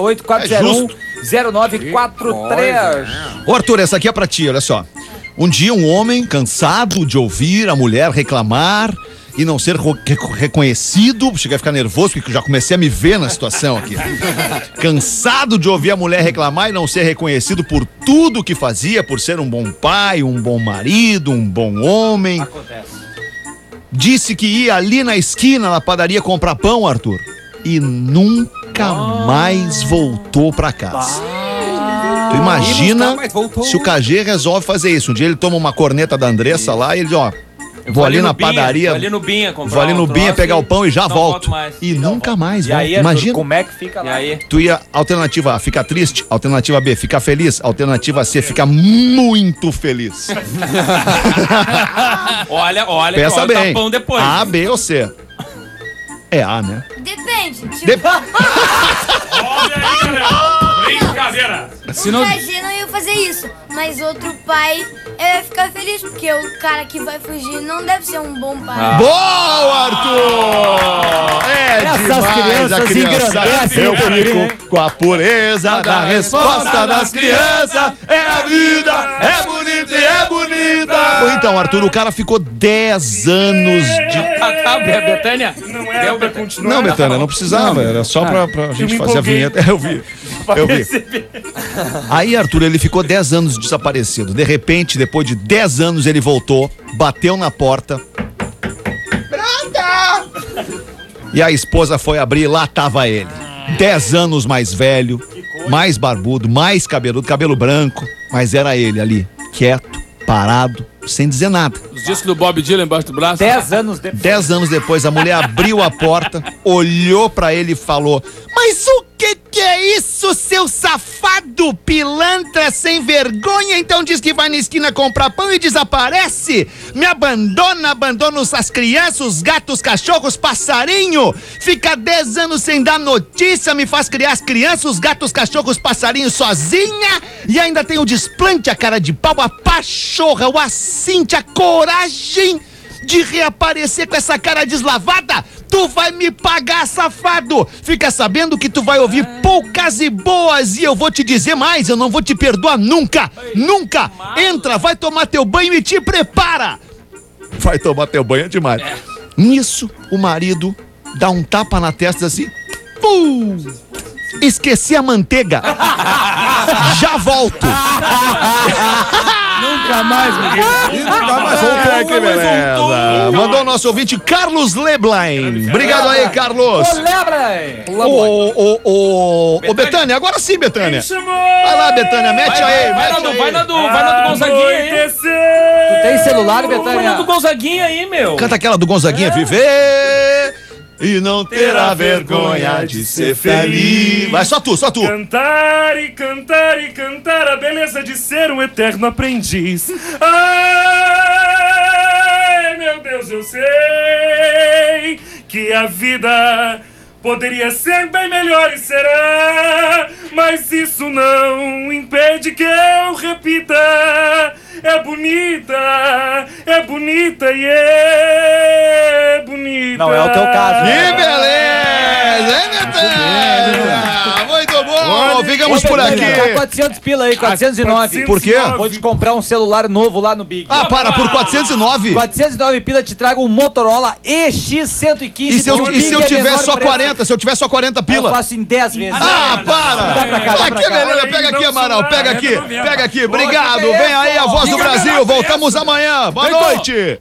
8401-0943. Ô, Arthur, essa aqui é pra ti, olha só. Um dia um homem, cansado de ouvir a mulher reclamar e não ser reconhecido, cheguei a ficar nervoso porque já comecei a me ver na situação aqui. Cansado de ouvir a mulher reclamar e não ser reconhecido por tudo que fazia, por ser um bom pai, um bom marido, um bom homem. Acontece. Disse que ia ali na esquina, na padaria, comprar pão, Arthur, e nunca mais voltou pra casa. Tu imagina se o KG resolve fazer isso. Um dia ele toma uma corneta da Andressa lá e ele diz, ó, vou ali na padaria, Vou ali no Binha comprar. vou ali no Binha pegar o pão e já volto. E nunca mais E volta. aí, Arthur, Imagina. como é que fica E lá? aí? Tu ia, alternativa A, fica triste. Alternativa B, fica feliz. Alternativa C, fica muito feliz. Olha, Pensa que olha o bem. tapão depois. A, B ou C? É A, né? Depende. Tipo, Olha aí, galera. Brincadeira. o KG não ia fazer isso, mas outro pai ia ficar feliz, porque o cara que vai fugir não deve ser um bom pai. Boa, Arthur! É Essas demais crianças a criançada. engrandecem Eu o guri, hein? fico com a pureza da resposta das crianças. É a vida, é bonita e é bonita. Então, Arthur, o cara ficou 10 anos de... Betânia? Não, Betânia, não precisava. Era só pra gente fazer a vinheta. Eu vi. Aí, Arthur, ele ficou 10 anos desaparecido. De repente, depois de 10 anos, ele voltou, bateu na porta. Pronta! E a esposa foi abrir e lá tava ele. 10 anos mais velho, mais barbudo, mais cabeludo, cabelo branco. Mas era ele ali, quieto, parado, sem dizer nada. Os discos do Bob Dylan embaixo do braço. 10 anos depois. 10 anos depois, a mulher abriu a porta, olhou pra ele e falou: mas o que é isso, seu safado, pilantra, sem vergonha? Então diz que vai na esquina comprar pão e desaparece? Me abandona as crianças, os gatos, cachorros, passarinho? Fica 10 anos sem dar notícia, me faz criar as crianças, os gatos, cachorros, passarinho sozinha? E ainda tem o desplante, a cara de pau, a pachorra, o assinte, a coragem de reaparecer com essa cara deslavada? Tu vai me pagar, safado! Fica sabendo que tu vai ouvir poucas e boas, e eu vou te dizer mais, eu não vou te perdoar nunca! Nunca! Entra, vai tomar teu banho e te prepara! Vai tomar teu banho é demais. Nisso, o marido dá um tapa na testa assim. Pum! Esqueci a manteiga. Já volto. Não Nunca mais, Miguel. Nunca mais voltou. Que beleza. Mandou o nosso ouvinte Carlos Leblanc. Obrigado aí, Carlos. Ô, Betânia, agora sim, Betânia. Vai lá, Betânia, mete aí. Vai na do Gonzaguinha aí. Tu tem celular, Betânia? Vai na do Gonzaguinha aí, meu. Canta aquela do Gonzaguinha, viver e não terá vergonha de ser feliz. Vai, só tu. Cantar e cantar e cantar a beleza de ser um eterno aprendiz. Ai, meu Deus, eu sei que a vida poderia ser bem melhor e será, mas isso não impede que eu repita. É bonita e é bonita. Não é o teu caso. Que beleza, hein, Betânia? Muito bom, ficamos por aqui. Tá 400 pila aí, 409. Por quê? Vou te comprar um celular novo lá no Big. Por 409? 409 pila te trago um Motorola EX115. E se eu tiver só 40? Se eu tiver só 40 pila? Eu faço em 10 vezes. Para! Que beleza, pega aqui, Amaral, pega aqui. Obrigado, vem aí a Voz do Brasil, voltamos amanhã. Boa noite.